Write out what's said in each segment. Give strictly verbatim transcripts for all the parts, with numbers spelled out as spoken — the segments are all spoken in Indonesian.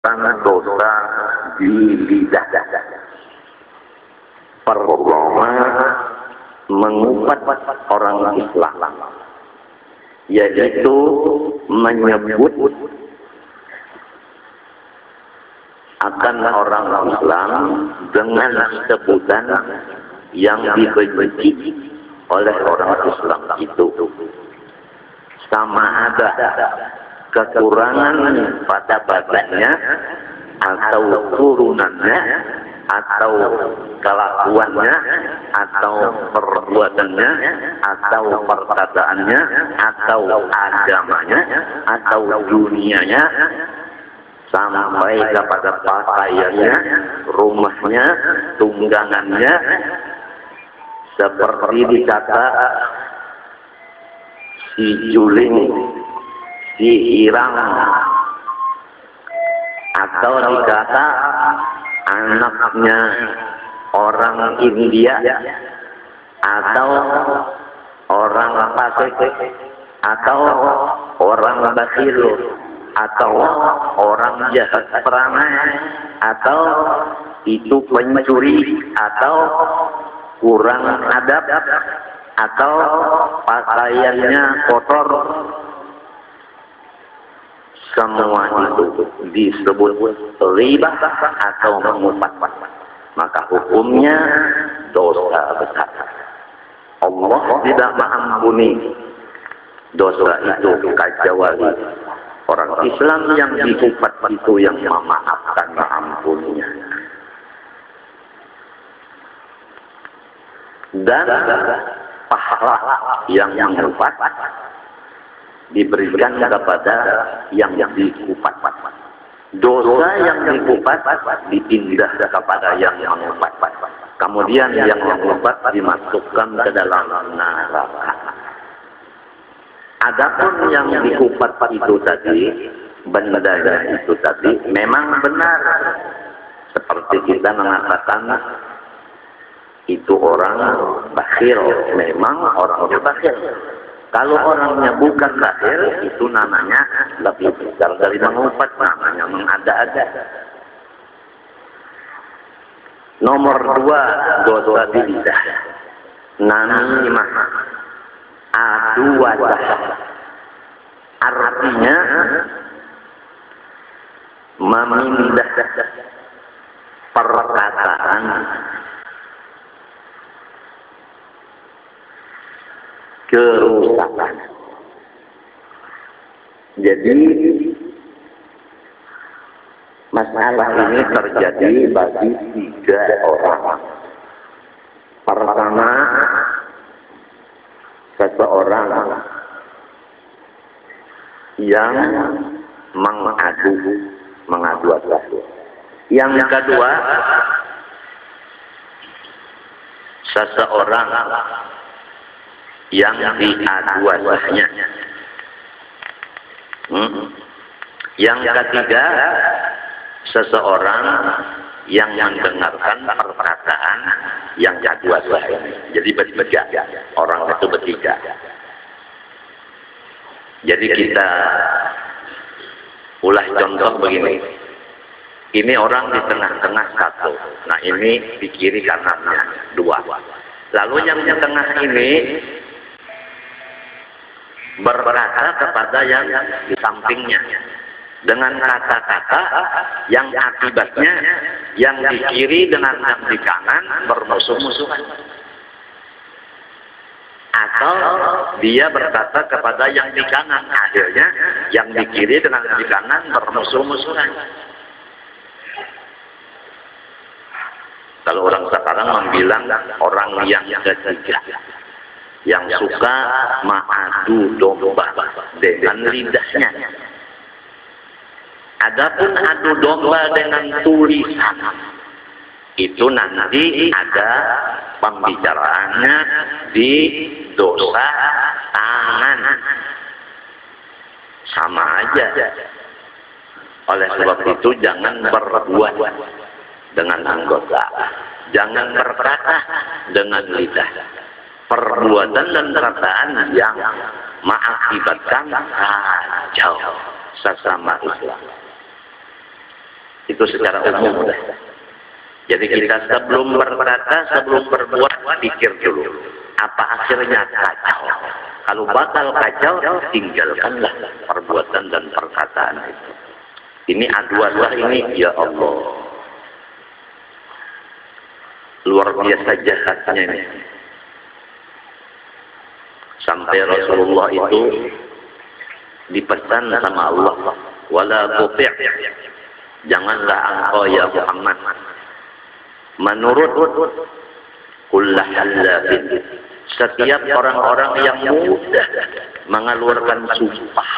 melakukan dosa di lidah. Pertama, mengupat orang Islam, yaitu menyebut akan orang Islam dengan sebutan yang dibenci oleh orang Islam itu, sama ada kekurangan pada badannya atau turunannya atau kelakuannya atau perbuatannya atau perkataannya atau agamanya atau dunianya, sampai kepada pakaiannya, rumahnya, tunggangannya, seperti dikata si juling, si irang, atau dikata anaknya orang India, atau orang Pasifik, atau orang bakhil, atau orang jahat perangai, atau itu pencuri, atau kurang adab, atau pakaiannya kotor. Semua itu disebut riba atau mengupat, maka hukumnya dosa besar. Allah tidak mengampuni dosa itu kecuali orang Islam yang dikupat itu yang memaafkan, mengampuninya. Dan pahala yang mengupat diberikan kepada yang dikupat. Dosa yang dikupat dipindah kepada yang mengupat. Kemudian yang mengupat dimasukkan ke dalam neraka. Adapun yang dikupat itu tadi, bendanya itu tadi memang benar. Seperti kita mengatakan itu orang bakhil, memang orangnya bakhil. Kalau orangnya bukan bakhil, itu namanya lebih besar dari mengupat, namanya mengada-ada. Nomor dua, dosa di lidah. Namimah, adu wadah. Artinya memindah perkataan kerusakan. Jadi masalah ini terjadi bagi tiga orang. Pertama, seseorang yang mengadu, mengadu adu. Yang kedua, seseorang yang diadu-adunya. Hmm. Yang ketiga, seseorang yang mendengarkan perkataan yang diadu-adunya. Jadi bertiga, orang itu bertiga. Jadi kita ulah contoh begini. Ini orang di tengah-tengah satu. Nah ini di kiri kanannya dua. Lalu yang di tengah ini berkata kepada yang di sampingnya dengan kata-kata yang akibatnya yang di kiri dengan yang di kanan bermusuh-musuhan. Atau dia berkata kepada yang di kanan, akhirnya yang di kiri dengan yang di kanan bermusuh-musuhan. Kalau orang sekarang membilang orang yang ketiga, yang suka mengadu domba dengan lidahnya. Adapun adu domba dengan tulisan, itu nanti ada pembicaraannya di dosa tangan. Sama aja. Oleh sebab itu jangan berbuat dengan anggota, jangan berkata dengan lidah. Perbuatan dan perkataan yang mengakibatkan kacau sesama Islam. Itu secara umum. Jadi kita sebelum berkata, sebelum berbuat, pikir dulu. Apa akhirnya kacau? Kalau bakal kacau, tinggalkanlah perbuatan dan perkataan itu. Ini aduan ini, ya Allah. Luar biasa jahatnya ini. Sampai Rasulullah itu dipesan sama Allah, wala tuti', janganlah engkau ya Muhammad menurut kullah halafin, setiap orang-orang yang mudah mengeluarkan sumpah.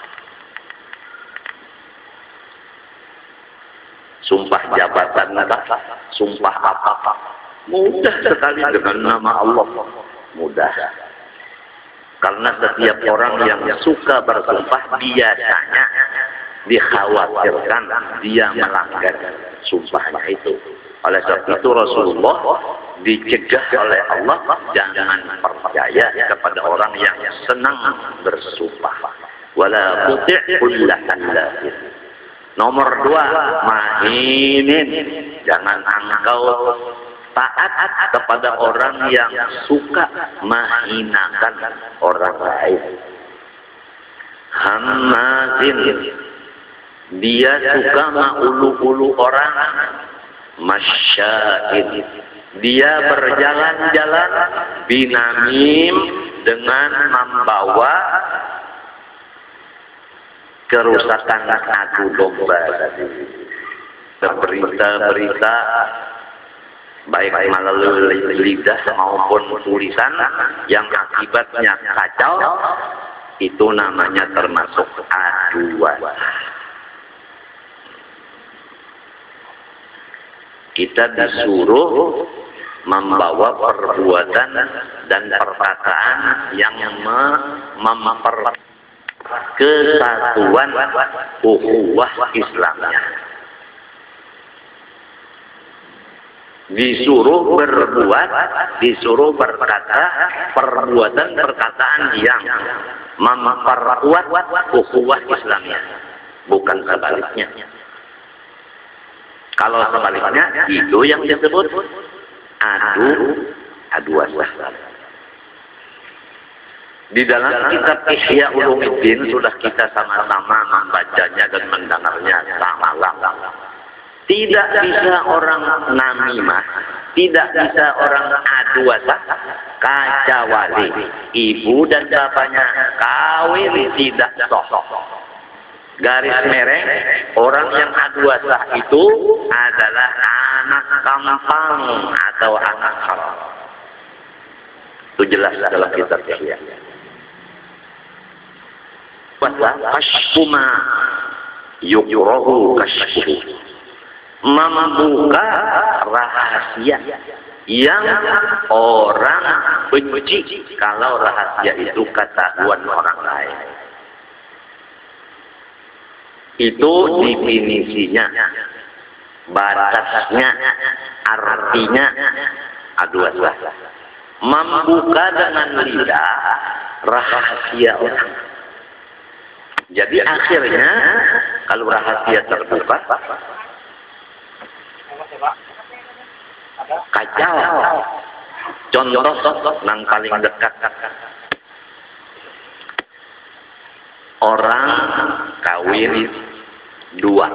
Sumpah jabatan, sumpah apa-apa. Mudah sekali dengan nama Allah. Mudah. Karena setiap orang yang suka bersumpah biasanya dikhawatirkan dia melanggar sumpahnya itu. Oleh sebab itu Rasulullah dicegah oleh Allah jangan percaya kepada orang yang senang bersumpah. Wala tuti' kulla halafin. Nomor dua, mahinin, jangan engkau taat kepada orang yang suka menghinakan orang lain. Hamazin, dia suka mengulu-ulu orang. Masya'id, dia berjalan-jalan binamim dengan membawa kerusakan adu domba, berita-berita baik melalui lidah maupun tulisan yang akibatnya kacau, itu namanya termasuk aduan. Kita disuruh membawa perbuatan dan perkataan yang memper kesatuan ukhuwah Islamnya. Disuruh berbuat, disuruh berkata perbuatan perkataan yang memperkuat ukhuwah Islamnya, bukan sebaliknya. Kalau sebaliknya, itu yang disebut adu aduan. Di dalam kitab Ihya Ulumuddin sudah kita sama-sama membacanya dan mendengarnya sama-sama. Tidak bisa orang namimah, tidak bisa orang aduasa, kecuali ibu dan bapaknya kawin tidak sah. Garis mereng, orang yang aduasa itu adalah anak kampang atau anak haram. Itu jelas dalam kitab Ihya. Kashfuma yukrahu kashfuhu, membuka rahasia yang orang benci kalau rahasia itu ketahuan orang lain. Itu definisinya, batasnya, artinya aduasa. Membuka dengan lidah rahasia orang. Jadi akhirnya kalau rahasia terbuka, kacau. Contoh yang paling dekat, orang kawin dua,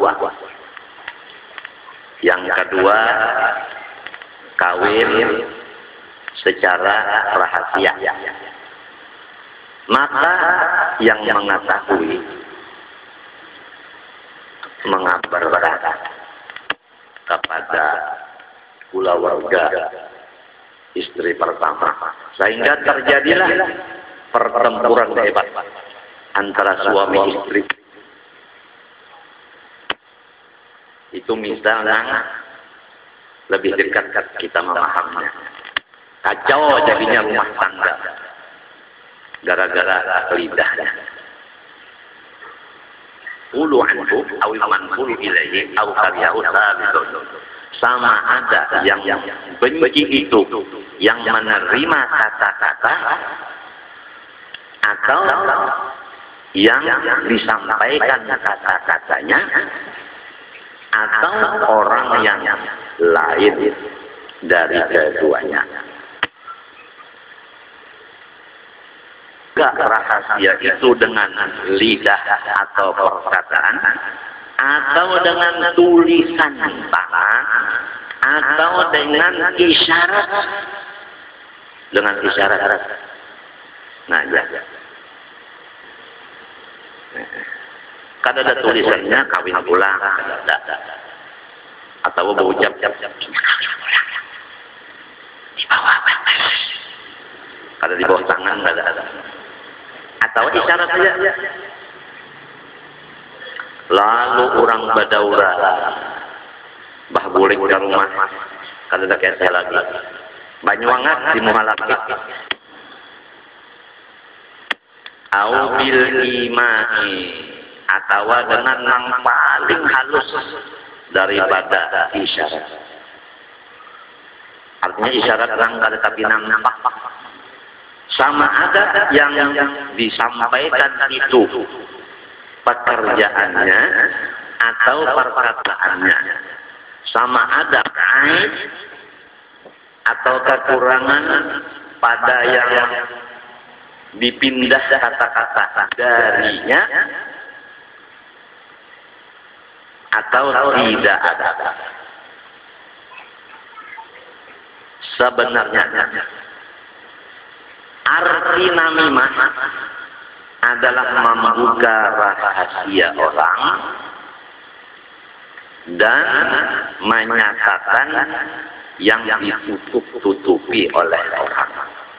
yang kedua kawin secara rahasia. Maka yang mengetahui mengabarkan kepada keluarga istri pertama, sehingga terjadilah pertempuran hebat antara suami istri. Itu misalnya lebih dekat kita memahaminya. Kacau jadinya rumah tangga gara-gara lidahnya. Ulu anhu aw manfulu ilaihi aw kariyahu sabitun. Sama ada yang benci itu yang menerima kata-kata atau yang disampaikan kata-katanya atau orang yang lain dari keduanya. Gak rahasia itu dengan lidah atau perkataan, atau dengan tulisan tangan, atau dengan isyarat. Dengan isyarat. Nah, ya. Kada ada tulisannya kawin pulang, ada. Atau berucap di bawah batas. Kada di bawah tangan, kada ada. Atau isyarat saja. Lalu orang badaura bah boleh ke rumah kada ada kaya saya lagi banyuangat di muhalaki au bil imai atau dengan yang paling halus daripada isyarat. Artinya isyarat orang kada tapi nang nampak sama ada yang disampaikan itu pekerjaannya atau perkataannya, sama ada aib atau kekurangan pada yang dipindah kata-kata darinya atau tidak ada. Sebenarnya arti namimah adalah membuka rahasia orang dan menyatakan yang ditutup-tutupi oleh orang.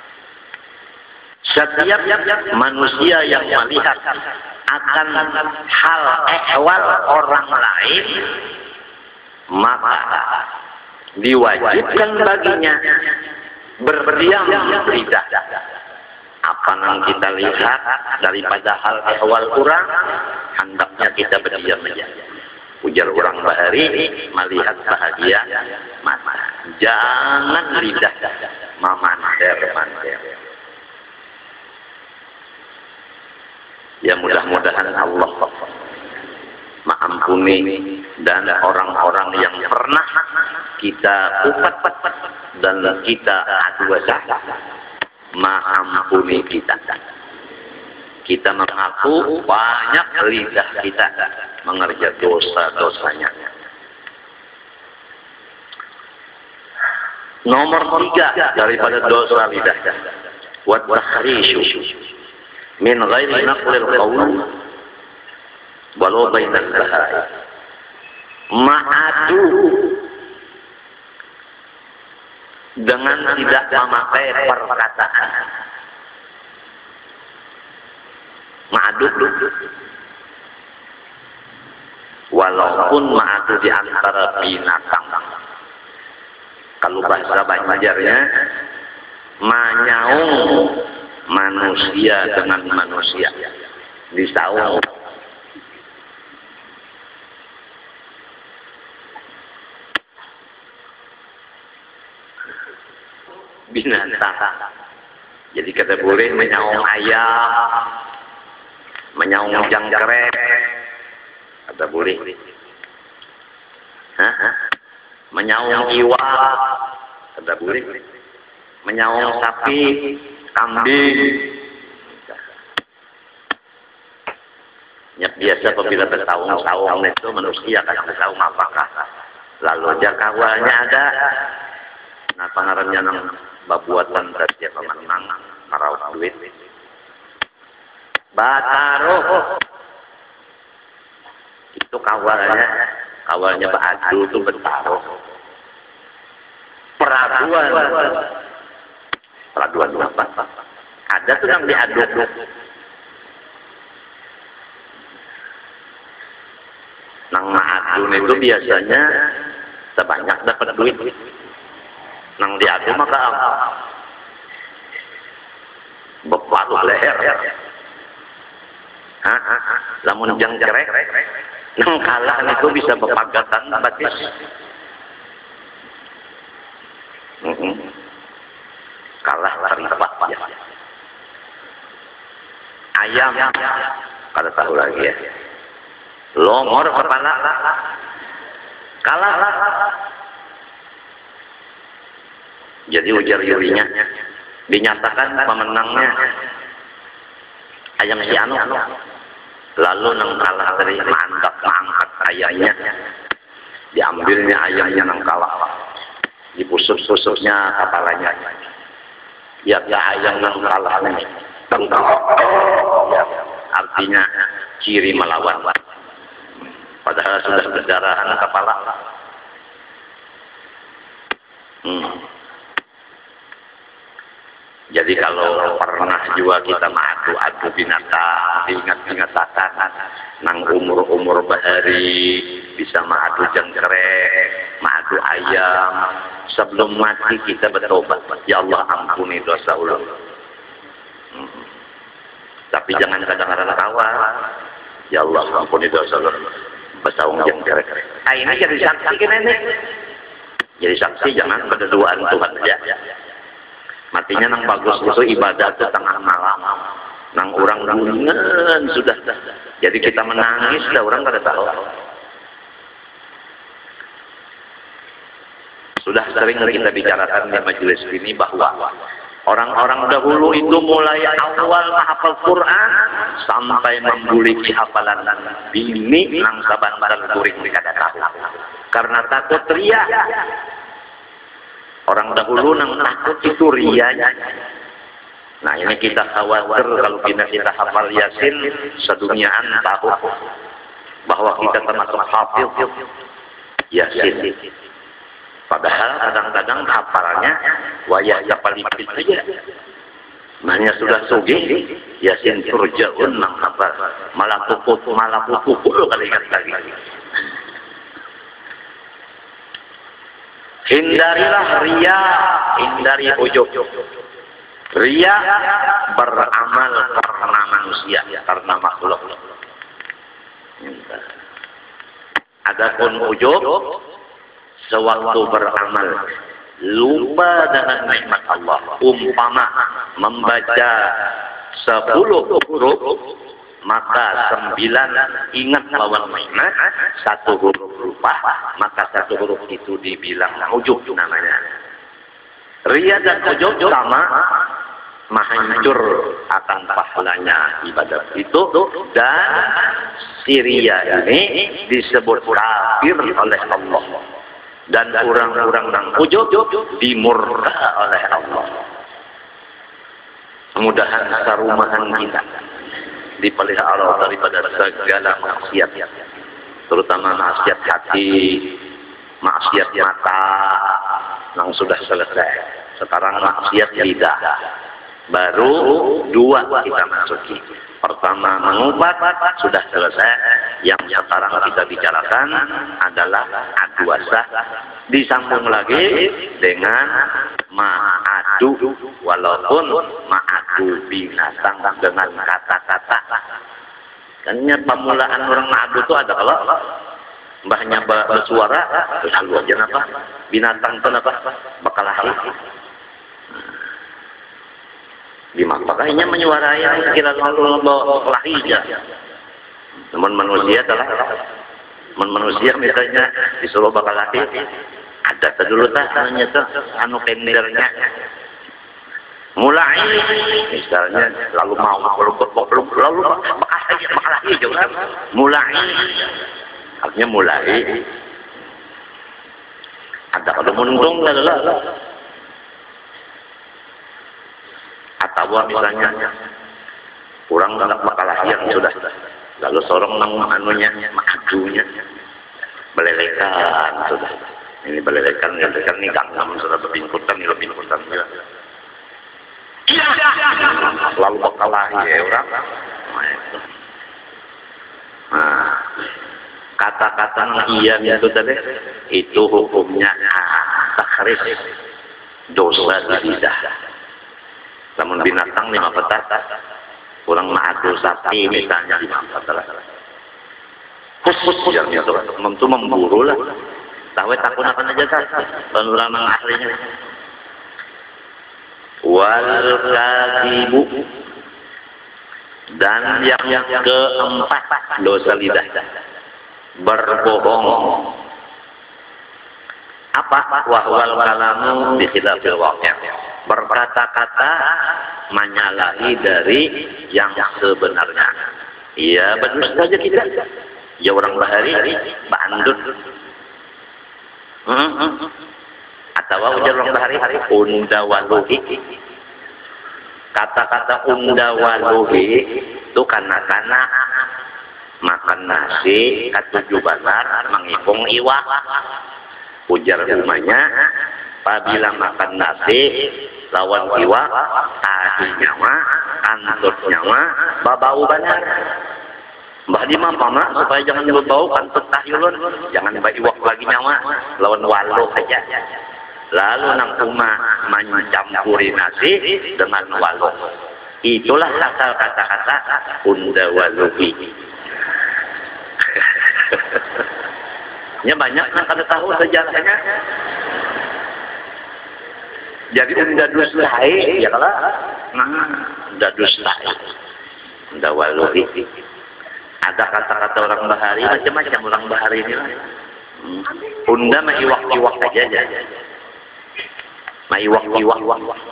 Setiap manusia yang melihat akan hal ehwal orang lain, maka diwajibkan baginya berdiam lidah. Apa yang kita lihat daripada hal ehwal orang, hendaknya kita berdiam saja. Ujar orang bahari, melihat bahagia, mata. Jangan lidah memander-mander. Ya mudah-mudahan Allah mengampuni dan orang-orang yang pernah kita upat dan kita adu salah mengampuni kita. Kita mengaku banyak lidah kita mengerjakan dosa-dosanya. Nomor tiga daripada dosa lidah, wa tahrishu min ghairi naqlil qawl walau bainal bahai. Ma'adu dengan tidak memakai perkataan. Ma'adu walaupun ma'adu di antara binatang. Kalau bahasa Banjarnya menyaung manusia dengan manusia disaung. Binatang. Jadi kita boleh menyaung ayam, menyaung jangkrik, ada boleh. Hah? Menyaung iwa, ada boleh. Menyaung sapi, kambing. Ya, biasa apabila bersaung-saung itu manusia kan bersaung apakah. Lalu jakawanya ada. Nah pangarannya nang babuatan berarti pemenang marau duit. Bataro itu kawalnya, kawalnya Ba'adu itu Betaro. Peraduan, peraduan apa? Ada tuh yang diaduk. Nang ma'adun itu biasanya sebanyak dapat duit. Nang diadu maka beparuh leher. Hah? Lamun jangkrek, nang kalah itu bisa bepagatan batis. Mm-hmm. Kalah teribat ya. Ayam, kada tahu lagi ya. Longor kepala, Kalah. Jadi ujar jurinya dinyatakan pemenangnya ayam si anu. Lalu nang kalah dari mantap mangkat ayamnya, diambilnya ayamnya nang kalah, dipusuk-pusuknya kepalanya. Ya, ya ayam nang kalah ini, tengkal. Ya, artinya ciri melawan. Padahal sudah berdarahan kepala. Hmm. Jadi kalau pernah juga kita mengadu-adu binatang, diingat-ingatakan nang umur-umur bahari bisa mengadu jenggrek, mengadu ayam. Sebelum mati kita bertobat, ya Allah ampuni dosa ulang. Hmm. Tapi jangan kadang-kadang tawa, ya Allah ampuni dosa ulang. Bersaung jenggrek. Nah ini jadi saksi kan ini. Jadi saksi jangan berduaan Tuhan aja. Matinya nang bagus itu ibadah itu tengah malam, nang orang gulingan sudah, jadi kita menangis, dah orang pada tahu. Sudah sering kita bicarakan di majelis ini bahwa orang-orang dahulu itu mulai awal menghafal Quran sampai memiliki hafalan bini nang saban-saban kuring kada tahu, karena takut riya. Orang dahulu nang takut itu riyanya. Nah ini kita khawatir kalau kita kita hafal Yasin seduniaan tahu bahwa kita termasuk hafil Yasin. Padahal kadang-kadang hafalannya wayah japalipit saja. Makanya sudah sugih Yasin turjaun nang hafal malah puput malah puput kali ingat lagi. Hindarilah riya, hindari ujub. Riya beramal karena manusia, karena makhluk. Adapun ujub, sewaktu beramal lupa dengan nikmat Allah. Umpama membaca sepuluh huruf, maka sembilan ingat lawan nikmat, satu huruf lupa, maka satu huruf itu dibilang ujub namanya. Riya dan ujub sama, menghancur akan pahalanya ibadah itu, dan si riya ini disebut kafir oleh Allah, dan orang-orang yang ujub dimurka oleh Allah. Mudah-mudahan sarumahan kita dipelihara Allah daripada segala maksiat, terutama maksiat hati, maksiat mata yang sudah selesai. Sekarang maksiat lidah, baru dua kita masuki. Pertama mengubat sudah selesai, yang sekarang kita bicarakan adalah aduasa, disambung lagi dengan ma'adu, walaupun ma'adu binatang dengan kata-kata. Karena pemulaan orang ma'adu itu ada kalau mbahnya bersuara, lalu aja apa? Binatang itu apa? Bakalahi. Di makanya menyuarai kira lalu bakalahi aja. Namun manusia adalah manusia misalnya disuruh bakalahi, ada dulu tak namanya tuh anu kendernya. Mulai misalnya lalu mau lalu lalu lalu bakalahi bakalahi juga. Mulai artinya mulai. Ada kalau muntung lah. Atau misalnya kurang banget makalah yang sudah lalu sorong nang anunya majunya belelekan sudah ini belelekan belelekan ini gangnam sudah berbingkutan ini berbingkutan juga lalu makalah ya orang. Nah kata-kata iya itu tadi itu hukumnya tahrif, dosa di lidah. Namun binatang lima petat, kurang madu sapi misalnya lima petat. Khusus yang itu, tentu memburu lah. Tahu takut apa aja kan? Penurang ahlinya. Wal kadzibu, dan yang yang keempat dosa lidah, berbohong. Apa? Wahwal kalamu bi khilafil waqi'. Berkata-kata menyalahi dari yang sebenarnya. Iya, berdusta saja kita. Ya orang bahari, bandut. Hmm. Atau ujar orang bahari, unda waluhi. Kata-kata unda waluhi itu kanak-kanak makan nasi, katujuh banar, mengipung iwak. Ujar rumahnya, apabila makan nasi, lawan iwak, tadi nyawa, kantut nyawa, babau banar. Mbah di mana supaya jangan nyebut bau kantut tahyulun, jangan mbak iwak lagi nyawa, lawan walu aja. Lalu nang umah mencampuri nasi dengan walu. Itulah asal kata-kata unda waluhi. Ya banyak kan kada tahu sejarahnya. Jadi unda dustai, ya kalah. Nah, unda dustai, unda waluhi. Ada kata-kata orang bahari, macam-macam orang bahari ini lah. Hmm. Unda mah iwak-iwak aja aja. Mah iwak-iwak.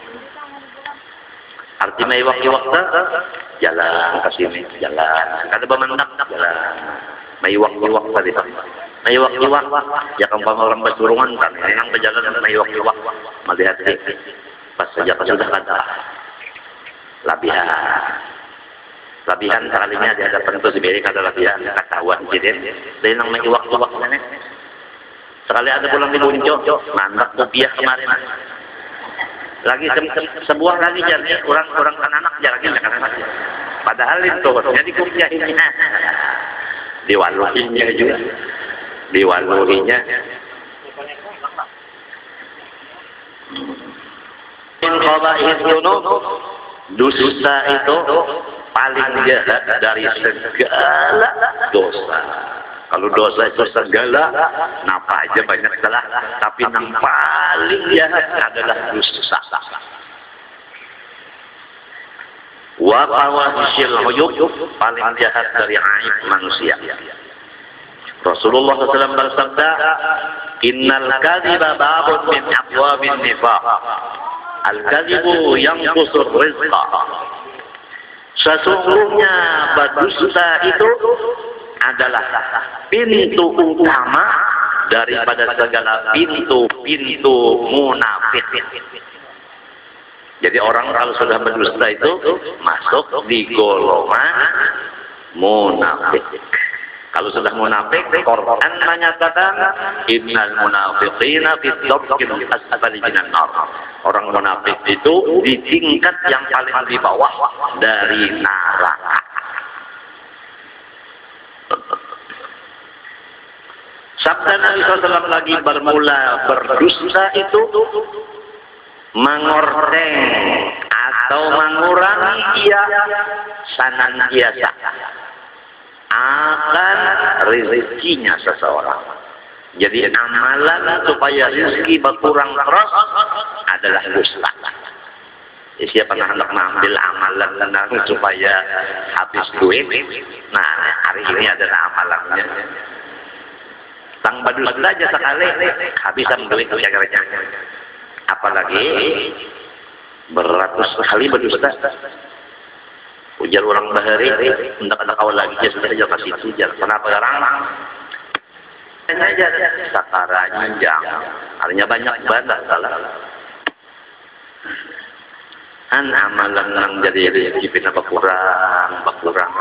Arti mah iwak-iwak tu jalan ke sini, jalan. Kada bemendak, jalan. Mah iwak-iwak tadi. Mah iwak-iwak. Ya kampung orang Basurungan kan, yang berjalan mah iwak-iwak. Melihat pas saja pas sudah kata labihan. Labihan sekalinya di hadapan itu sendiri kata labihan ketahuan jadi dari nang main iwak-iwak mana sekali ada pulang di Buncok mandak rupiah kemarin lagi se sebuah lagi jadi orang-orang kan anak jalannya kan anak padahal itu jadi rupiahnya diwaluhinya juga diwaluhinya in qaba'ih dzunub dosa itu paling jahat dari segala dosa. Kalau dosa itu segala, napa aja banyak salah. Tapi yang paling jahat adalah dosa. Wa fawahishil uyub, paling jahat dari aib manusia. Rasulullah shallallahu alaihi wasallam bersabda, Innal kadhiba babun min abwabin nifaq. Al-kadhibu yanqusur rizqa. Sesungguhnya berdusta itu adalah pintu utama daripada segala pintu-pintu munafik. Jadi orang kalau sudah berdusta itu masuk di golongan munafik. Kalau sudah munafik, Quran menyatakan innal munafiqina fi dharkil asfali minan nar. Orang munafik itu di tingkat yang paling di bawah dari neraka. Sabda Nabi shallallahu alaihi wasallam lagi bermula berdusta itu mengordeng atau mengurangi dia senantiasa akan rezekinya seseorang. Jadi amalan supaya rezeki berkurang terus adalah dusta. Siapa yang hendak mengambil amalan tentang supaya habis duit, nah hari ini adalah amalannya. Tang berdusta aja sekali habisan duit ya kerjanya. Apalagi beratus kali berdusta. Ujar orang bahari, hendak ada kawal lagi dia sudah aja kasih itu ujar. Kenapa sekarang? Aja sakaranya jangan, artinya banyak banget salah. An amalan yang jadi rezeki pina berkurang, berkurang.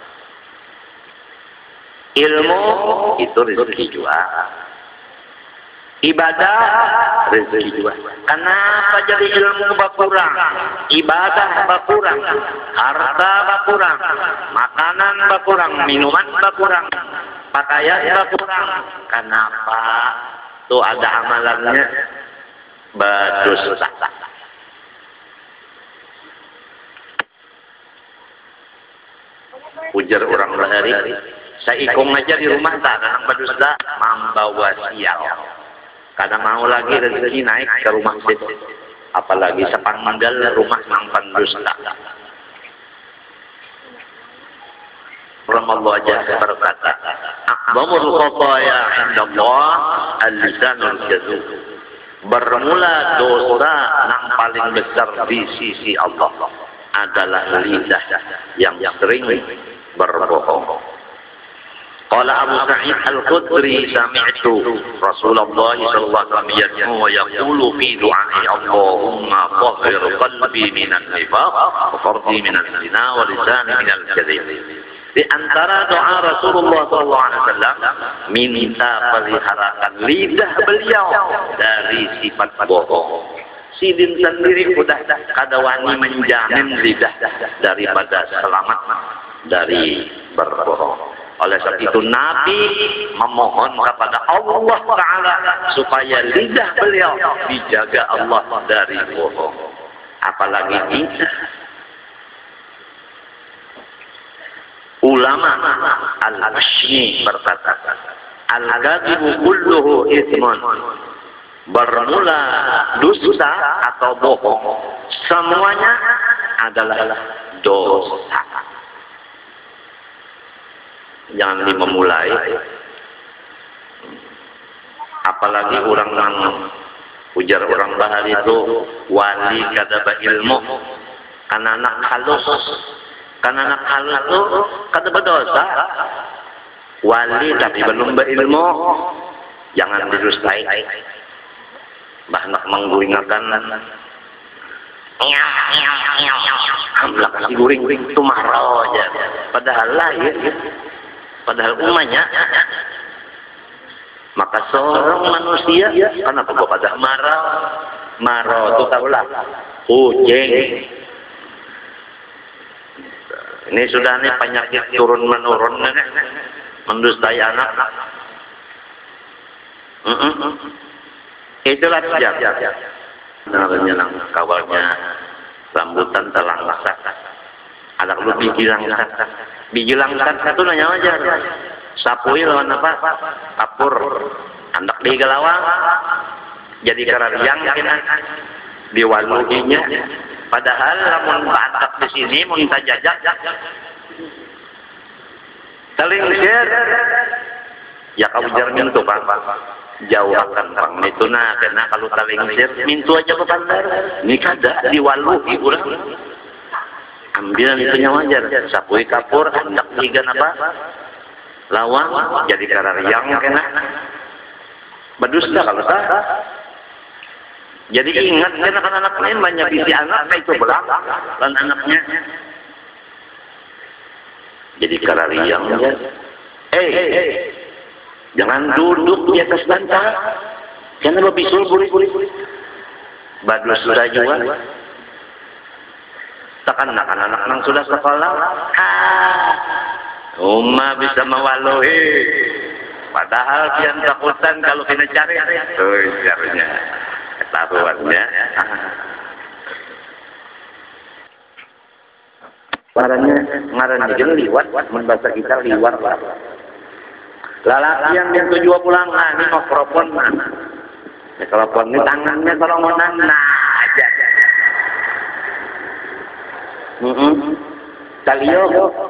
Ilmu itu rezeki juga. Ibadah rezeki juga. Kenapa jadi ilmu berkurang? Ibadah berkurang, harta berkurang, makanan berkurang, minuman berkurang, pakaian berkurang. Kenapa? Tuh ada amalannya berdosa. Ujar orang bahari, saya ikung aja di rumah tak, anak berdosa membawa sial. Kadang mau lagi rezeki naik ke rumah situ. Apalagi sepandal rumah mampan dusta. Allah aja berkata, "Aqdamul khataya 'inda Allah al-lisanul jazub." bermula dosa yang paling besar di sisi Allah adalah lidah yang sering berbohong. Qala Abu Sa'id Al-Khudri sami'tu Rasulullah sallallahu alaihi wasallam wa yaqulu fi du'a'i Allahumma tahhir qalbi minan nifaq wa farji minan zina wa lisani minal kadhib. Di antara doa Rasulullah sallallahu alaihi wasallam minta peliharakan lidah beliau dari sifat bohong. Sidin sendiri sudah kadawani menjamin lidah daripada selamat dari berbohong. Oleh sebab itu Nabi memohon kepada Allah Ta'ala supaya lidah beliau dijaga Allah dari bohong. Apalagi kita. Ulama Al-Ashni berkata, Al-Ghadibu kulluhu ithmun. Bermula dusta atau bohong, semuanya adalah dosa. Jangan dimulai. Apalagi orang yang ujar orang bahar itu wali kadaba ilmu, kan anak halus, kan anak halus itu kata berdosa. Wali tapi belum berilmu, jangan didustai. Bahkan mengguringakan amlak si guring itu marah aja. Padahal lain, padahal umanya. Maka seorang manusia, kenapa kok pada marah? Marah itu tahulah kucing. Ini sudah nih penyakit turun menurun, mendustai anak. Mm -mm. Itulah sejak menyenang kawalnya rambutan telang lasak. Anak lu bijilang lasak. Bijilang lasak itu nanya aja. Sapui lawan apa? Kapur. Anak di galawang. Jadi karariang kena diwaluhinya. Padahal lamun batak di sini mun tajajak. Teling share. Ya kau jarmin tuh Pak. Jauhkan bang itu nah karena kalau taling sir mintu aja ke bandar ini kada diwaluhi urang ambil itu wajar sapui kapur hendak tiga apa lawang jadi karariang kena berdusta kalau sah. Jadi ingat karena kan anak lain banyak isi anak itu belang dan anaknya jadi karariang ya. Eh hey, hey. Jangan duduk di atas bantal. Karena berbisul buri-buri. Badus sudah juga. Tekan anak-anak yang sudah sekolah. Ah, Uma bisa mewaluhi. Padahal pian takutan kalau kena cari. Oh, caranya. Ketahuannya. Barangnya ngaran jeung liwat, mun bahasa kita liwat lah. Lalaki yang yang tujuh pulang, nah ini mikrofon mana? Mikrofon ini tangannya kalau mau nana aja. Hmm, talio.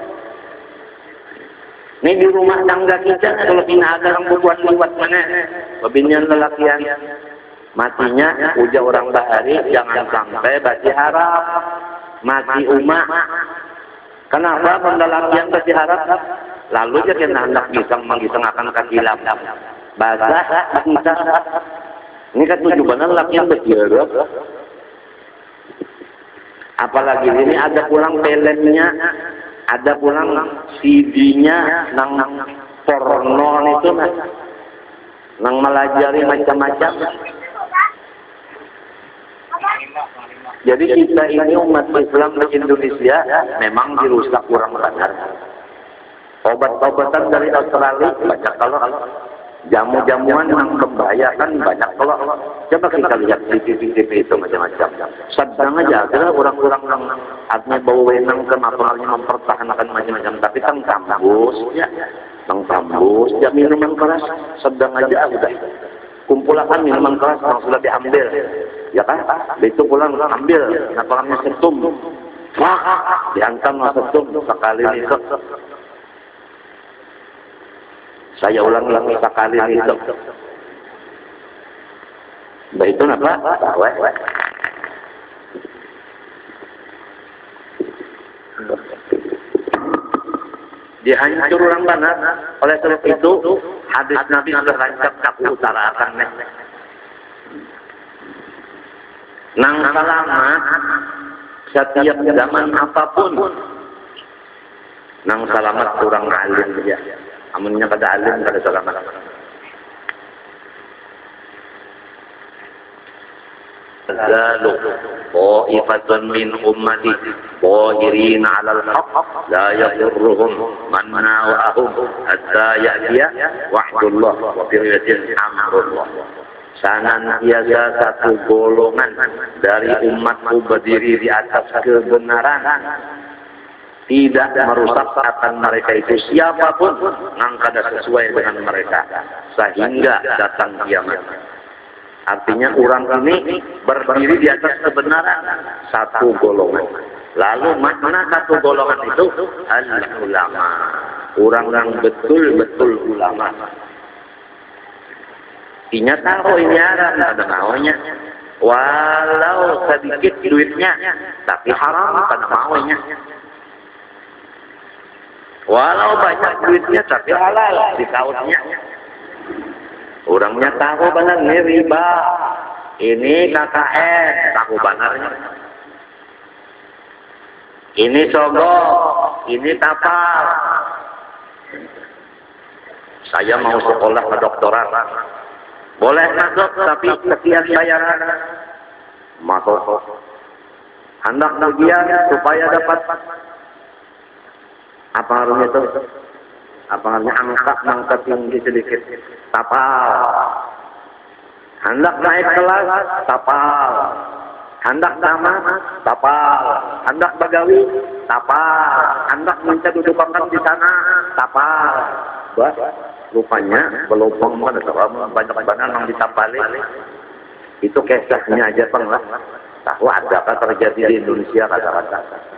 Ini di rumah tangga kita kalau tidak ada orang buat liwat mana? Pebinyan lelakian matinya uja orang bahari jangan sampai bati harap mati umat. Kenapa pendalakian bati harap? Lalu dia kena hendak gisang menggisang akan kakilam basah kita ini kan tujuannya laki yang berjarak. Apalagi ini ada pulang pelennya, ada pulang C D-nya nang porno itu nang melajari macam-macam. Jadi kita ini umat Islam di Indonesia memang dirusak kurang benar. Obat-obatan dari Australia banyak kalau jamu-jamuan yang membahayakan banyak kalau coba kita lihat di T V T V itu macam-macam. Sedang aja ada orang-orang yang artinya bau wenang ke masalahnya mempertahankan macam-macam tapi tang tambus ya tang tambus ya minuman keras sedang aja udah kumpulakan minuman keras yang sudah diambil ya kan itu pulang ambil nampaknya setum wah dihantam setum sekali itu. Saya ulang-ulang sekali itu. Bah itu apa? Tahu. Dihancur orang benar. Oleh sebab itu hadis Nabi sudah rancak kaku utara akan nih. Nang salama setiap zaman apapun. Nang salamat kurang alim ya. Amunnya kada alim kada salamat. Zalu qa'ifatun min ummati qahirina 'alal haqq la yadurruhum man nawa'ahum hatta ya'tiya wa'dullah wa firyatin amrullah. Senantiasa satu golongan dari umatku berdiri di atas kebenaran, tidak merusak akan mereka itu siapapun yang kada sesuai dengan mereka sehingga datang kiamat. Artinya orang ini berdiri di atas kebenaran satu golongan. Lalu mana satu golongan itu? Al-ulama. Orang yang betul-betul ulama. Inya tahu ini haram, ada maunya. Walau sedikit duitnya, tapi haram pada maunya. Walau banyak duitnya, tapi halal di kautnya. Orangnya tahu benar ini riba, ini K K N, tahu benarnya. Ini sogok, ini tapal. Saya mau sekolah kedokteran. Boleh masuk, tapi sekian bayaran. Masuk. Hendak ujian supaya dapat apa harusnya itu? Apa namanya angkat angkat tinggi sedikit, tapal. Hendak naik kelas, tapal. Hendak tamat, tapal. Hendak bagawi, tapal. Hendak minta duduk makan di sana, tapal. Bah, rupanya belum banyak banyak yang ditapali. Itu kisahnya aja peng lah. Tahu ada apa terjadi di Indonesia kata-kata.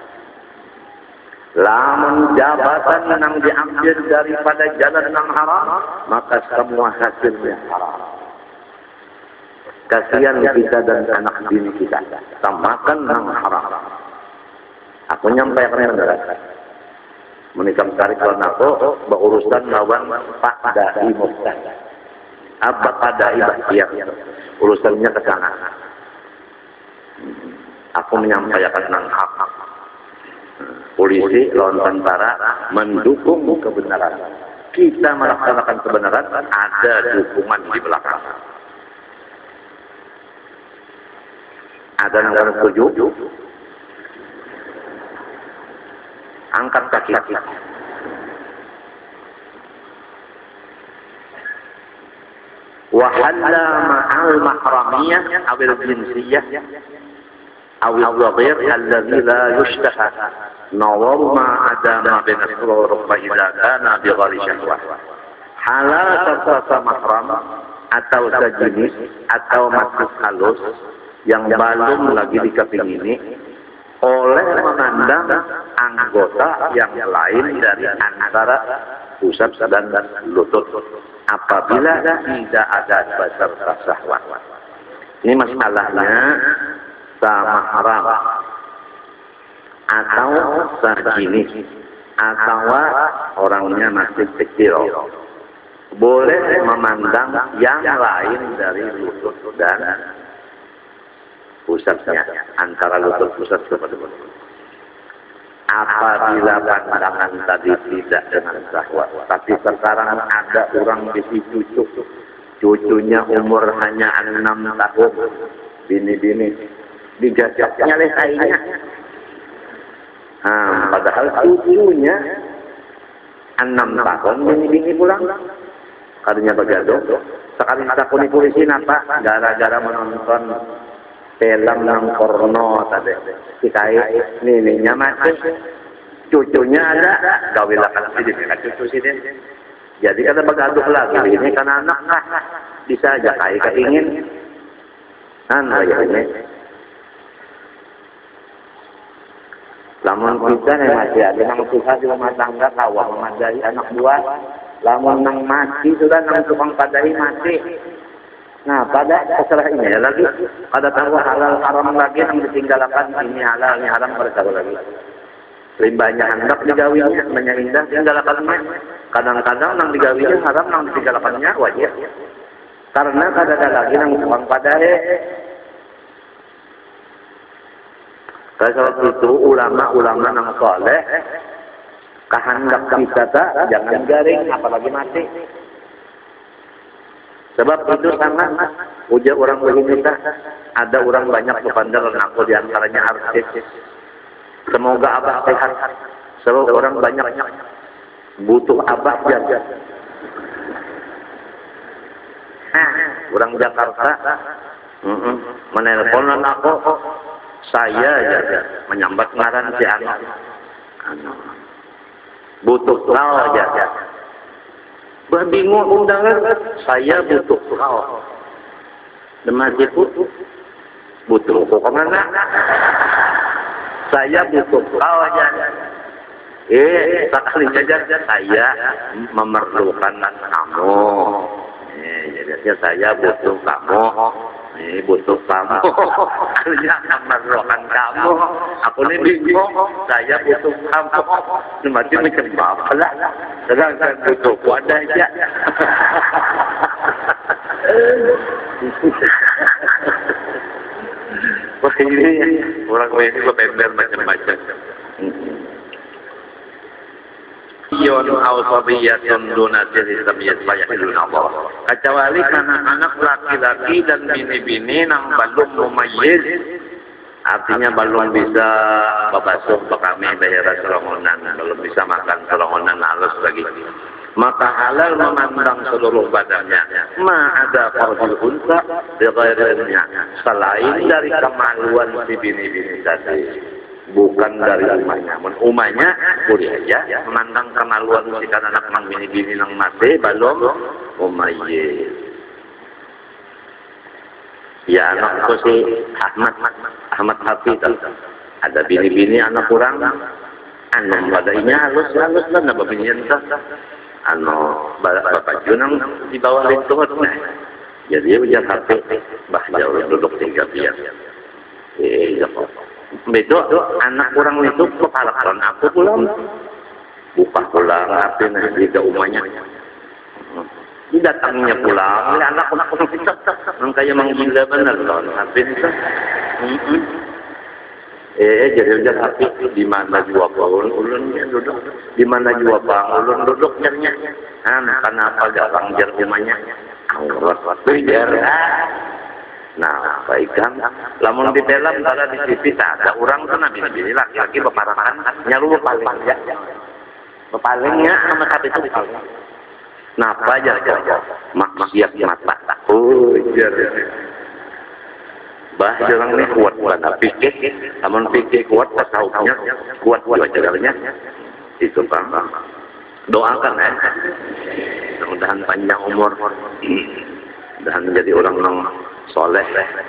Lamun jabatan yang diambil daripada jalan yang haram, maka semua hasilnya haram. Kasihan kita dan anak bini kita, samakan yang haram. Aku nyampaikan saudara, menikam tarik lawan aku, berurusan lawan Pak Dai Mukhtar. Apa Pak Dai Bastiak? Urusannya ke sana. Aku menyampaikan yang hak. Polisi lawan tentara mendukung kebenaran. Kita melaksanakan kebenaran, ada dukungan di belakang. Ada yang setuju? Angkat kaki. Wahalla ma'al mahramiyah awil jinsiyah awil dhaghir alladhi la yushtaha nawar ma'adama bin asrar fa'idha kana bighari syahwah. Halal sesama mahram atau sejenis atau masuk halus yang belum lagi dikepingini oleh memandang anggota yang lain dari antara pusat dan lutut apabila tidak ada basar syahwat. Ini masalahnya sama haram atau sejenis atau orangnya masih kecil boleh memandang yang lain dari lutut dan pusatnya, antara lutut pusat seperti itu. Apabila pandangan tadi tidak dengan syahwat, tapi sekarang ada orang bisi cucu, cucunya umur hanya enam tahun, bini-bini, dijajaknya lesainya. Nah, padahal cucunya enam tahun, bini-bini pulang, katanya begaduh. Sekali ada polisi apa? Gara-gara menonton film yang porno tadi, dikai nininya mati, cucunya ada, gawilakan sini dengan cucu sini. Jadi kata begaduh lagi, ini kan anak lah, bisa aja kai keingin, kan ini. Lamun kita nih masih ada yang susah di rumah tangga, kawan memadai anak buah, lamun yang mati sudah nang tukang padai mati. Nah, pada setelah ini ya lagi, pada tahu halal haram lagi yang ditinggalkan, ini halal, ini haram, pada tahu lagi. Limbahnya hendak digawinya, namanya indah, tinggalkannya. Kadang-kadang yang digawinya haram, yang ditinggalkannya wajib. Karena ada lagi yang tukang padare. Kalau itu ulama-ulama yang soleh, kehendak kita jangan garing, apalagi mati. Sebab itu sangat ujar orang begini, ada orang banyak berpandang aku diantaranya artis. Semoga abah sehat. Sebab orang banyak butuh abah jaga. Orang Jakarta mm -mm, menelponan aku, saya jaga menyambat ngaran si anak. Butuh kau jaga. Bingung undangan, saya butuh kau. Demaji butuh, butuh kau kemana? Saya butuh kau aja. Eh, sekali jajar saya memerlukan kamu. Eh, jadi saya butuh kamu. Eh, butuh kamu. Kerja memerlukan kamu. Aku ini bingung. Saya butuh kamu. Demaji macam apa lah? Sedangkan butuh wadah aja. Wah ini orang ini berpender macam-macam. Yon awsabiyatun dunatil islamiyat bayahilun Allah. Kecuali anak-anak laki-laki dan bini-bini yang belum mumayyiz, artinya belum bisa babasuh bekami daerah selongonan, belum bisa makan selongonan halus lagi. Maka halal memandang seluruh badannya. Ma ada farjul unsa bighairinya, selain dari kemaluan si bini-bini tadi, bukan dari umahnya. Men umahnya boleh aja memandang kemaluan si anak mang bini-bini nang masih belum umayyiz. Ya anakku si Ahmad Ahmad Hafiz, ada bini-bini anak kurang, anu badainya halus-halus lah, napa binian tah. Ano bapak junang di bawah lintut nah. Jadi dia ujar H P bah jauh duduk tiga biar. Eh jauh. Bedo anak orang itu kepalakan aku pulang. Buka pulang apa nah di rumahnya. Di datangnya pulang, anak-anak orang itu nang kayak menggila benar loh H P itu. Eh jadi ujar H P di mana jua ulun ulunnya duduk, di mana jua bang ulun duduk nyernya, ah kenapa galang jar rumahnya, aurat bejar. Nah baikkan, lamun di dalam ada di T V ada orang tuh nabi nabi laki-laki beparakan nyalu paling ya, bepalingnya sama tapi itu paling. Napa aja aja, maksiat mata, oh jar. Bah jalan ini kuat pada pikir, namun pikir kuat tasawufnya kuat buat jalannya itu bang. Doakan ya, mudah-mudahan panjang umur, mudah-mudahan menjadi orang yang soleh.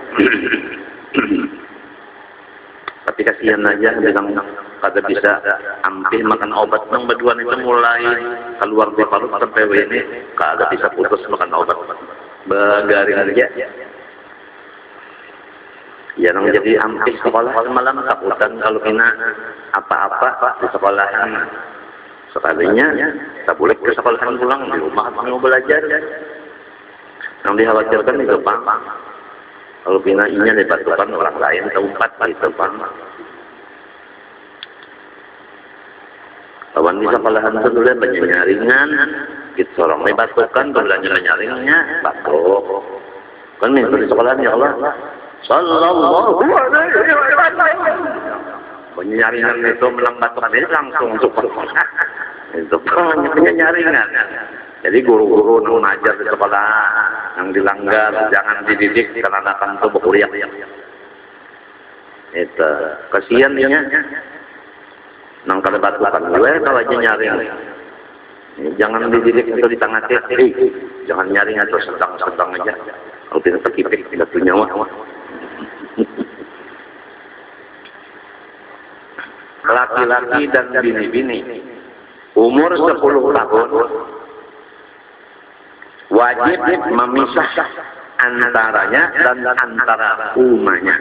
Tapi kasihan aja bilang kada bisa ampih makan obat nang baduan itu mulai keluar di parut sampai ini kada bisa putus makan obat begaring aja. Ya nang jadi ampih sekolah malam takutan kalau kena apa-apa di sekolahan. Sekalinya tak boleh ke sekolahan pulang di rumah mau belajar. Yang dikhawatirkan itu bang. Kalau kena inya dibatukan orang lain tempat itu bang. Kawan di sekolahan itu dulu banyak nyaringan. Kita orang dibatukan belanja nyaringnya batuk. Kan itu di sekolahan ya Allah. Sallallahu alaihi wasallam. Penyaringan itu melambatkan ini langsung untuk itu penyaringan. Jadi guru-guru yang mengajar di sekolah yang dilanggar jangan dididik karena akan itu berkuliah. Itu kasihan dia. Nang kada batukan gue kalau aja nyaring. Jangan dididik itu di tengah titik. Jangan nyaring atau sedang-sedang aja. Kalau tidak terkipik tidak punya nyawa. Laki-laki dan bini-bini umur sepuluh tahun wajib memisah antaranya dan antara umanya.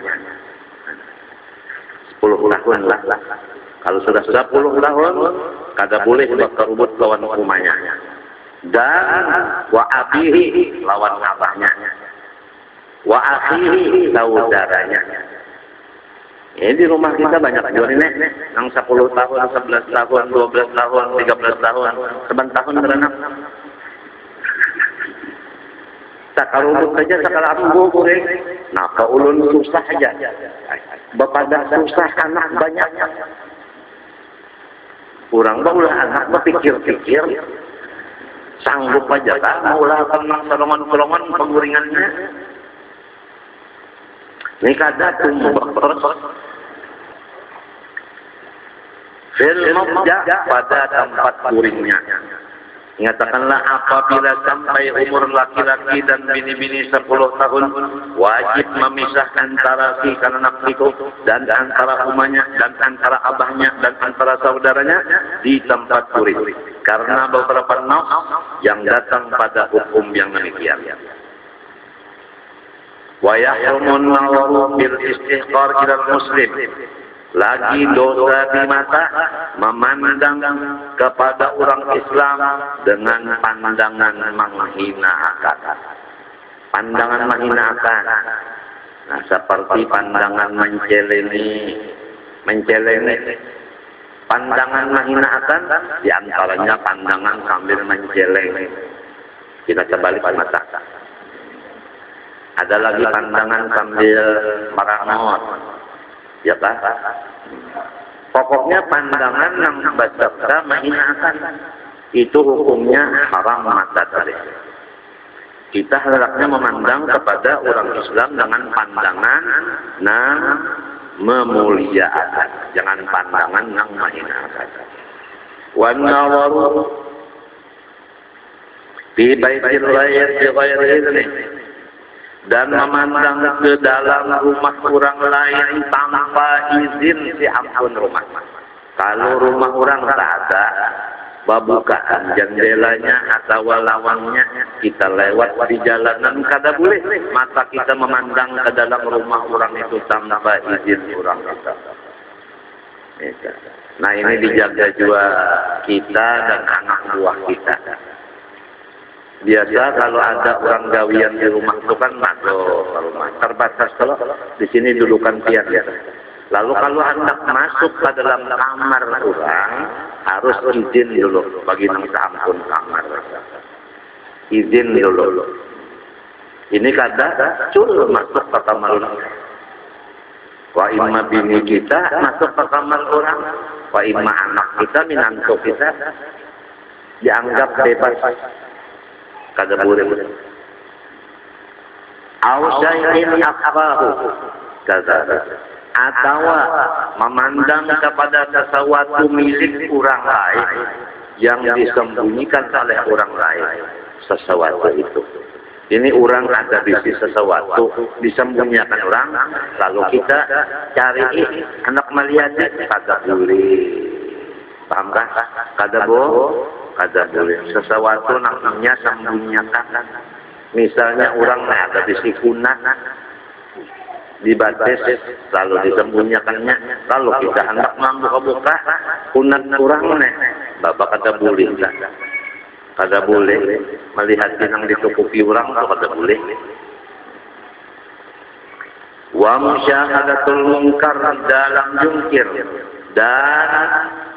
sepuluh tahun lah. Kalau sudah sepuluh tahun, kada boleh berkerubut lawan umanya. Dan wa abihi lawan abahnya. Wa akhihi saudaranya. Ini di rumah kita banyak juga nih, yang sepuluh tahun, sebelas tahun, dua belas tahun, tiga belas tahun, sebentar tahun berenang. Sakarubut saja, sakarabu boleh. Nah, keulun susah aja. Bapak susah, anak banyak. Kurang bahulah anak berpikir-pikir. Sanggup aja kan, maulah tenang serongan-serongan penguringannya. Ini kada tumbak terus. Fil mabda pada tempat kuringnya. Nyatakanlah apabila sampai umur laki-laki dan bini-bini sepuluh tahun, wajib memisah antara si anak itu dan antara umanya dan antara abahnya dan antara saudaranya di tempat kuring. Karena beberapa nas yang datang pada hukum yang demikian. Wa yahrumun nawaru bil istihqar ilal muslim. Lagi dosa di mata memandang kepada orang Islam dengan pandangan menghinakan. Pandangan menghinakan. Nah, seperti pandangan menceleni, menceleni. Pandangan menghinakan diantaranya pandangan sambil menceleng. Kita kembali ke mata. Ada lagi pandangan sambil merangot. Ya kan? Pokoknya pandangan yang bersabda menghinakan itu hukumnya haram mata tarik. Kita hendaknya memandang kepada orang Islam dengan pandangan yang memuliakan, jangan pandangan yang menghinakan. Wan nawaru fi baitil ghair bi ghairi idzni, dan memandang ke dalam rumah orang lain tanpa izin si ampun rumah. Kalau rumah orang tak ada babukaan jendelanya atau lawangnya, kita lewat di jalanan kada boleh mata kita memandang ke dalam rumah orang itu tanpa izin orang kita. Nah, ini dijaga juga kita dan anak buah kita. Biasa kalau ada orang gawian di rumah itu kan masuk ke rumah terbatas, kalau di sini dudukan pian ya. Lalu kalau hendak masuk ke dalam kamar orang harus izin dulu bagi nang sampun kamar. Izin dulu. Ini kada cul masuk ke kamar orang. Wa imma bini kita masuk ke kamar orang, wa imma anak kita minantu kita dianggap bebas. Kada boleh. Ausain akbahu kada. Atau memandang kepada sesuatu milik orang lain yang disembunyikan oleh orang lain sesuatu itu. Ini orang ada di sesuatu disembunyikan orang, lalu kita cari anak melihatnya, kada boleh. Paham kan? Kada boleh. Kada boleh. Sesuatu namanya sembunyikan. Misalnya orang ada di sikuna, di batis, lalu disembunyikannya, lalu kita hendak membuka-buka kunat orang nih, bapak kada boleh, kada boleh melihat yang ditutupi orang, itu kada boleh. Wa musyahadatul munkar dalam jungkir dan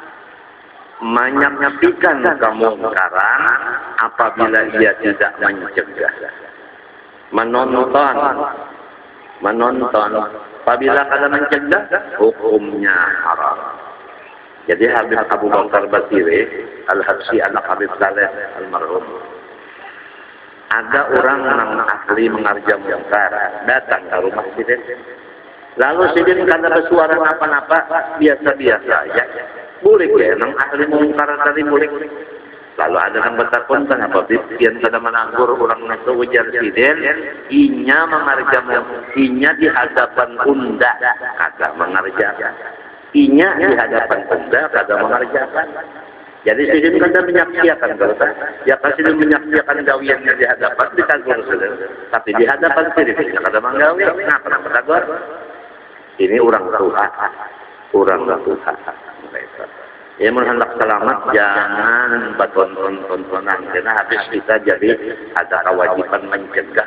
menyaksikan kemungkaran apabila ia tidak mencegah. Menonton, menonton apabila kada mencegah hukumnya haram. Jadi Habib Abu Bakar Basiri Al-Habsyi anak Habib Saleh almarhum, ada orang yang ahli mengerja mungkar datang ke rumah Sidin. Lalu Sidin kada bersuara apa-apa, biasa-biasa aja. Boleh ya, nang ahli mungkar tadi boleh. Lalu ada yang bertakun kenapa biar kada menanggur orang itu ujar Sidin, inya mengerja, inya di hadapan unda kada mengerjakan, inya di hadapan unda kada mengerjakan. Jadi sidin kada menyaksikan kalau ya kan sidin menyaksikan gawiannya di hadapan ditegur sidin. Tapi di hadapan sidin kada manggawi, kenapa ditegur? Ini orang tua, orang tua. Ya hendak selamat jangan bertonton-tontonan karena habis kita jadi ada kewajiban mencegah.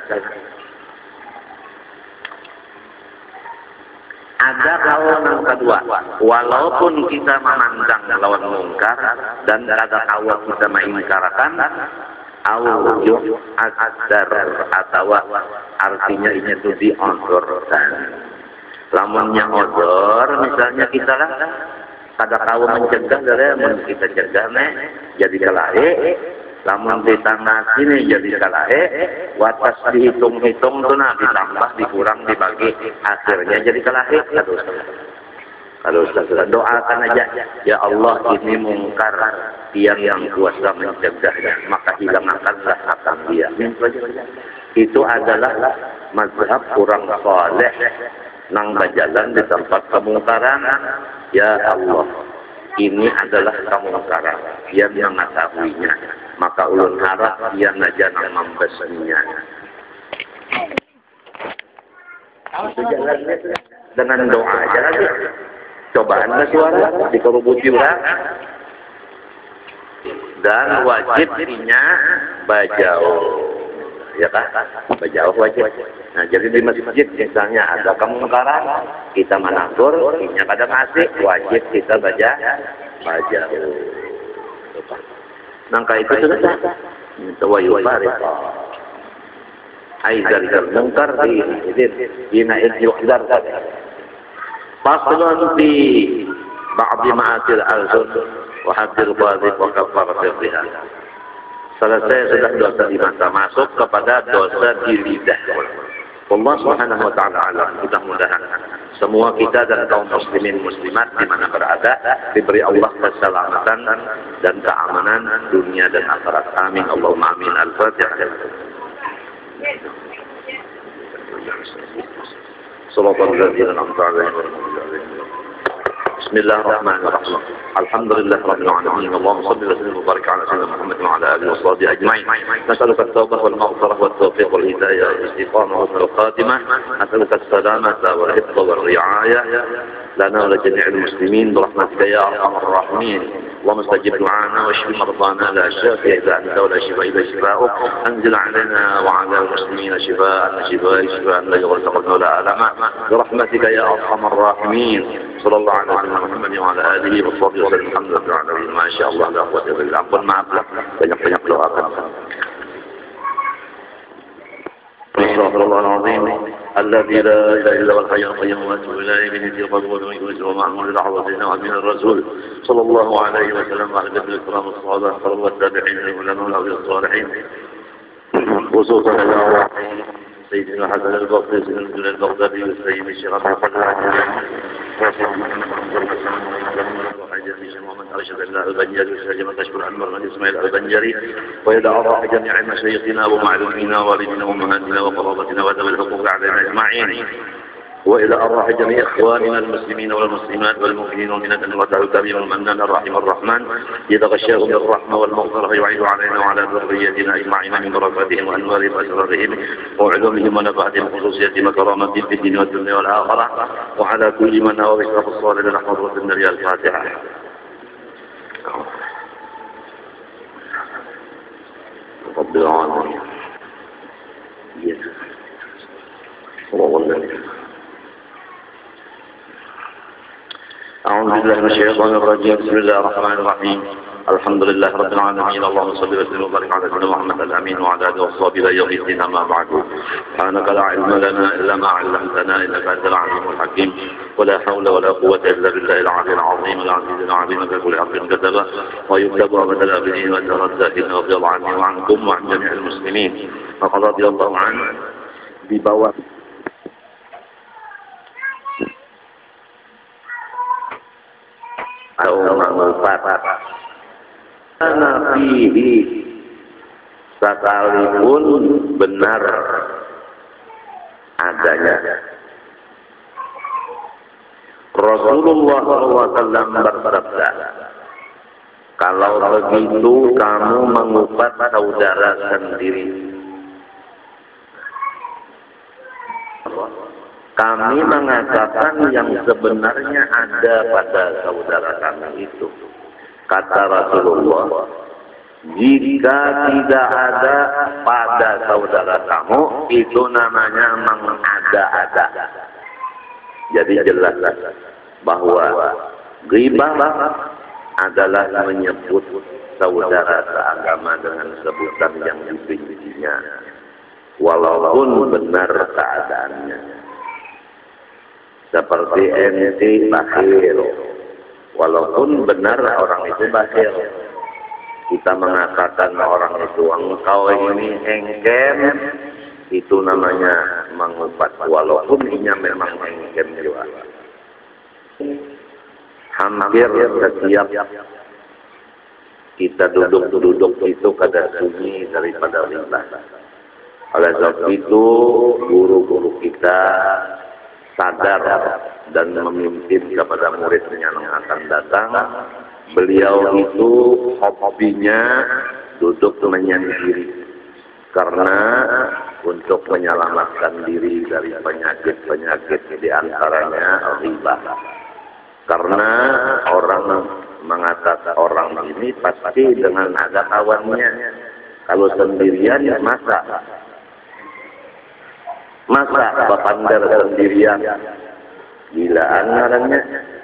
Ada kawan yang kedua, walaupun kita memandang lawan mungkar dan ada kawan kita mengingkarkan, awujuh adar atau artinya ini itu diodorkan. Lamunnya odor, misalnya kita lah ada kawan mencegah dari kita cegah nih jadi kelahi. Lamun ditangah sini jadi kalahe, watas dihitung-hitung tuh nah ditambah, dikurang, dibagi, akhirnya jadi kalahe. Kalau kalau sudah doakan aja, ya Allah ini mungkar yang yang kuasa mencegahnya, maka hilangkanlah akan dia. Itu adalah mazhab orang saleh nang berjalan di tempat kemungkaran. Ya Allah, ini adalah kemungkaran yang mengetahuinya. Maka ulun harap dia naja nang membesarnya. Dengan doa aja lagi. Cobaan ke suara, dikerubuti orang. Dan wajibnya bajau. Ya kan? Bajau wajib. Nah, jadi di masjid misalnya ada kemungkaran, kita menakur, ini kadang ngasih, wajib kita baca bajau. Nangka itu sudah tawayu baris. Aizal dan mungkar di dina yuhdar. Faslun fi ba'd ma'atil al-zul wa haddil qadhib wa kaffaratil lisan. Selesai sudah dosa di mata, masuk kepada dosa di lidah. Allah Subhanahu wa taala alam, mudah-mudahan semua kita dan kaum muslimin muslimat di mana berada diberi Allah keselamatan dan keamanan dunia dan akhirat. Amin. Allahumma amin. Al-Fatihah. Sallallahu alaihi wa sallam. Bismillahirrahmanirrahim. Alhamdulillah rabbil alamin. Allahumma shalli wa sallim wa barik ala sayyidina Muhammad wa ala alihi wa sahbihi ajma'in. Nas'aluka at-tawbah wal maghfirah wat tawfiq wal hidayah wal istiqamah wal khatimah. Nas'aluka as-salamata wal hifdha wal ri'ayah lana wa li jami'il muslimin bi rahmatika ya arhamar rahimin. اللهم استجب دعانا واشف مرضانا لا شافي الا انت ولا شفاء الا شفاؤك. انزل علينا وعلى المسلمين شفاء شفاء شفاء لا يغادر ولا الم برحمتك يا ارحم الراحمين. صلى الله على سيدنا محمد وعلى اله وصحبه وسلم. الحمد لله ما شاء الله لا قوه الا بالله. Ampun maaf lah banyak-banyak doakan. Astagfirullahaladzim. الذي لا إله إلا هو الحي القيوم وأتوب إليه من يدي القبول ويؤوس ومعمول لحظتنا ومن الرسول صلى الله عليه وسلم وعلى جد الكرام الصحابة الكرام والتابعين للعلماء والأولياء الصالحين خصوصا إلى سيدنا حسن البصري سيدنا البغدادي والسيد الشيخ عبد الحليم ومن أرشد الله البنجري وسجم تشكر عمر بن إسماعيل البنجري ويدعى الله جميع مشايخنا ومعلومينا ووالدنا وأمهاتنا وقرابتنا وذوي الحقوق علينا أجمعين وإلى أرواح جميع إخواننا المسلمين والمسلمات والمؤمنين والمؤمنات المتعوا الكريم المنان الرحيم الرحمن يتغشاهم بالرحمة والمغفرة ويعيد علينا وعلى ذريتنا أجمعين من بركاتهم وأنوارهم وأسرارهم وعلومهم ونفعتهم خصوصياتهم وكرامتهم في الدين والدنيا والآخرة وعلى كل من هو بشرف الصالح نحفظ النبي الفاتحة. رب العالمين. أعوذ بالله من الشيطان الرجيم. بسم الله الرحمن الرحيم. الحمد لله رب العالمين. اللهم صل وسلم وبارك على سيدنا محمد الأمين وعلى آله وصحبه لا يغيثنا ما بعد. سبحانك لا علم لنا إلا ما علمتنا إنك أنت العليم الحكيم. ولا حول ولا قوة إلا بالله العلي العظيم العزيز العظيم كل حق كتبه ويكتب أبد الآبدين وأجر الزاهدين رضي الله عني وعنكم وعن جميع المسلمين. فقد رضي الله عنه ببواب atau manfaat karena fihi sekalipun benar adanya Rasulullah shallallahu alaihi wasallam bersabda Kalau begitu kamu mengupat saudara sendiri. Kami mengatakan yang sebenarnya ada pada saudara kami itu. Kata Rasulullah, jika tidak ada pada saudara kamu, itu namanya mengada-ada. Jadi jelas bahwa ghibah adalah menyebut saudara seagama dengan sebutan yang dibencinya, walaupun benar keadaannya. Seperti ente bakhil, walaupun benar orang itu bakhil. Kita mengatakan orang itu engkau ini engkem, itu namanya mengupat, walaupun inya memang engkem juga. Hampir setiap kita duduk-duduk itu kada sunyi daripada ghibah. Oleh sebab itu guru-guru kita sadar dan memimpin kepada muridnya yang akan datang. Beliau itu hobinya duduk menyendiri karena untuk menyelamatkan diri dari penyakit-penyakit, di antaranya ghibah. Karena orang mengatakan orang ini pasti dengan ada kawannya. Kalau sendirian ya masa masa bapandar sendirian, gilaan ngarannya.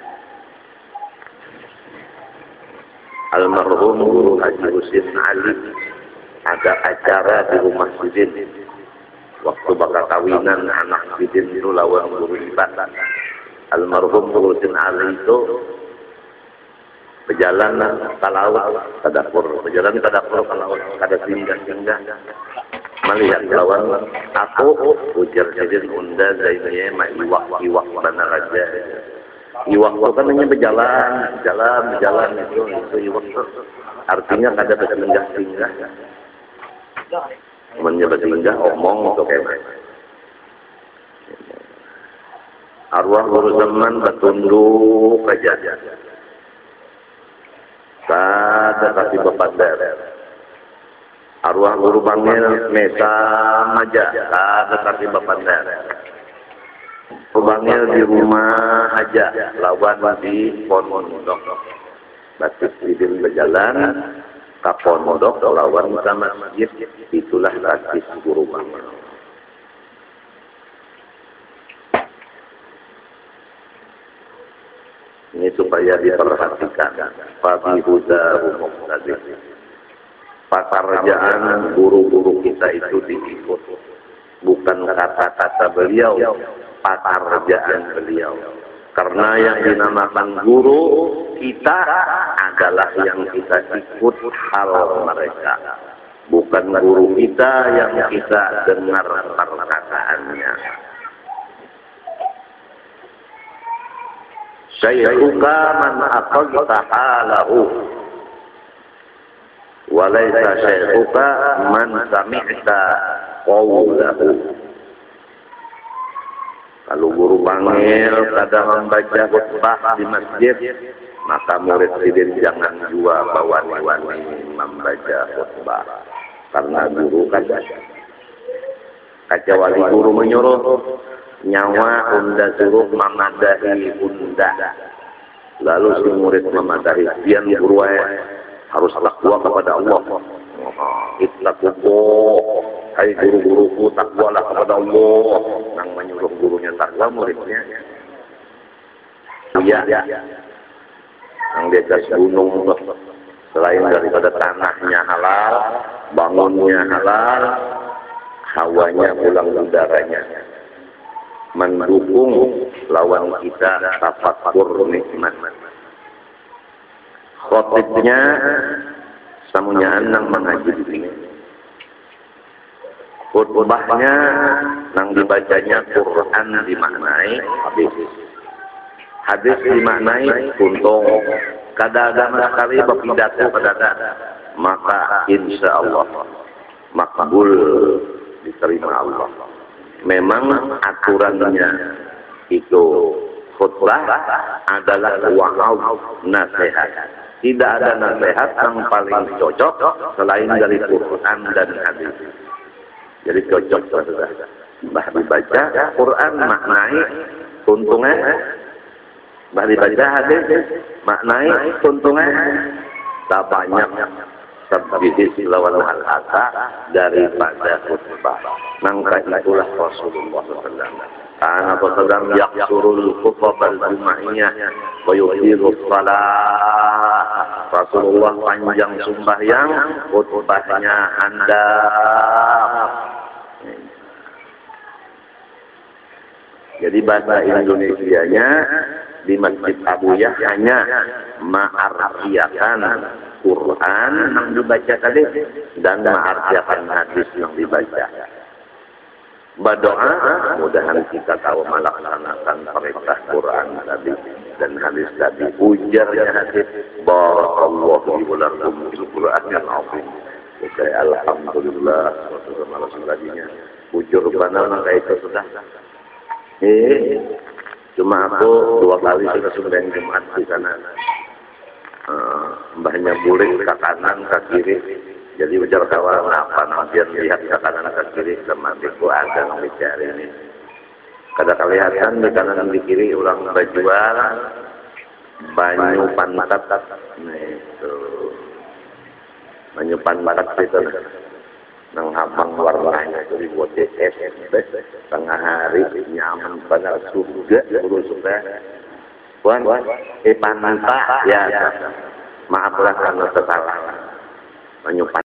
Almarhum Guru Haji Husin Ali ada acara di rumah Sidin. Waktu bakal kawinan anak Sidin itu lawan guru ibadah. Almarhum Guru Husin Ali itu berjalan ke laut, ke dapur, berjalan ke dapur ke laut, kada singgah-singgah. Melihat lawan aku, ujar Sidin unda zainnya ma iwak iwak mana raja. Iwak itu kan hanya berjalan, berjalan, berjalan itu, itu iwak itu. Artinya kada bersinggah-singgah. Mennya bersinggah, omong itu kayak mana. Arwah guru zaman bertunduk aja. Kada kasih bepandar. Arwah guru bangil mesa aja, kada kasih bepandar. Bangil di rumah aja, lawan di pondok. Batik Sidin berjalan ke pondok, lawan sama masjid. Itulah batik guru bangil. Ini supaya diperhatikan. Fabi huda umum tadi. Pekerjaan guru-guru kita itu diikut. Bukan kata-kata beliau, pekerjaan beliau. Karena yang dinamakan guru kita adalah yang kita ikut hal mereka. Bukan guru kita yang kita dengar perkataannya. Syai'uka man aqalta halahu wa laysa syai'uka man sami'ta qawlahu. Kalau guru panggil kada membaca khutbah di masjid, maka murid Sidin jangan jua bawani-wani membaca khutbah. Karena guru kada. Kecuali guru menyuruh, nyawa unda suruh memadahi unda. Lalu si murid memadahi, pian guru harus takwa kepada Allah. Ittaqullah, hai guru-guruku takwalah kepada Allah. Nang menyuruh gurunya takwa, muridnya iya. Yang di atas gunung, selain daripada tanahnya halal, bangunnya halal, hawanya pulang udaranya mendukung lawan kita tafakkur nikmat. Khotibnya samunya nang mengaji ini. Khutbahnya nang dibacanya Quran dimaknai hadis. Hadis dimaknai kuntung. Kada ada sekali berpidato pada maka insya Allah makbul diterima Allah. Memang aturannya itu khutbah adalah wa'az nasihat. Tidak ada nasihat yang paling cocok selain dari Quran dan hadis. Jadi cocok saudara. Bah dibaca Quran maknai untungnya, bah dibaca hadis maknai untungnya. Tak banyak sabdihis lawan hal-hata daripada khutbah. Maka itulah Rasulullah sallallahu alaihi wasallam. Karena Rasulullah yaksurul khutbah al-jum'iyah wa yuhirus salat. Rasulullah panjang sembahyang, khutbahnya handap. Jadi bahasa Indonesianya di Masjid Abu Yah hanya ma'arfiyakan Quran yang dibaca tadi dan ma'arfiyakan hadis yang dibaca. Berdoa, mudahan kita tahu melaksanakan perintah Quran tadi dan hadis tadi. Ujarnya hadis, barakallahu li wa lakum bil Qur'anil azim. Oke, alhamdulillah, Rasulullah sallallahu ujur benar kayak itu sudah. Eh, cuma aku dua kali sudah sembahyang Jumat di sana. Uh, mbahnya buling ke kanan ke kiri. Jadi ujar kawan apa nanti lihat ke kanan ke kiri sama aku ada yang bicara ini. Kada kelihatan di kanan di kiri orang berjual banyu pantat. Nah itu banyu pantat itu. Nang habang warnanya itu dibuat es tengah hari nyaman benar surga urus surga. Wan, eh pananta ya. Maaflah karena salah. Menyupai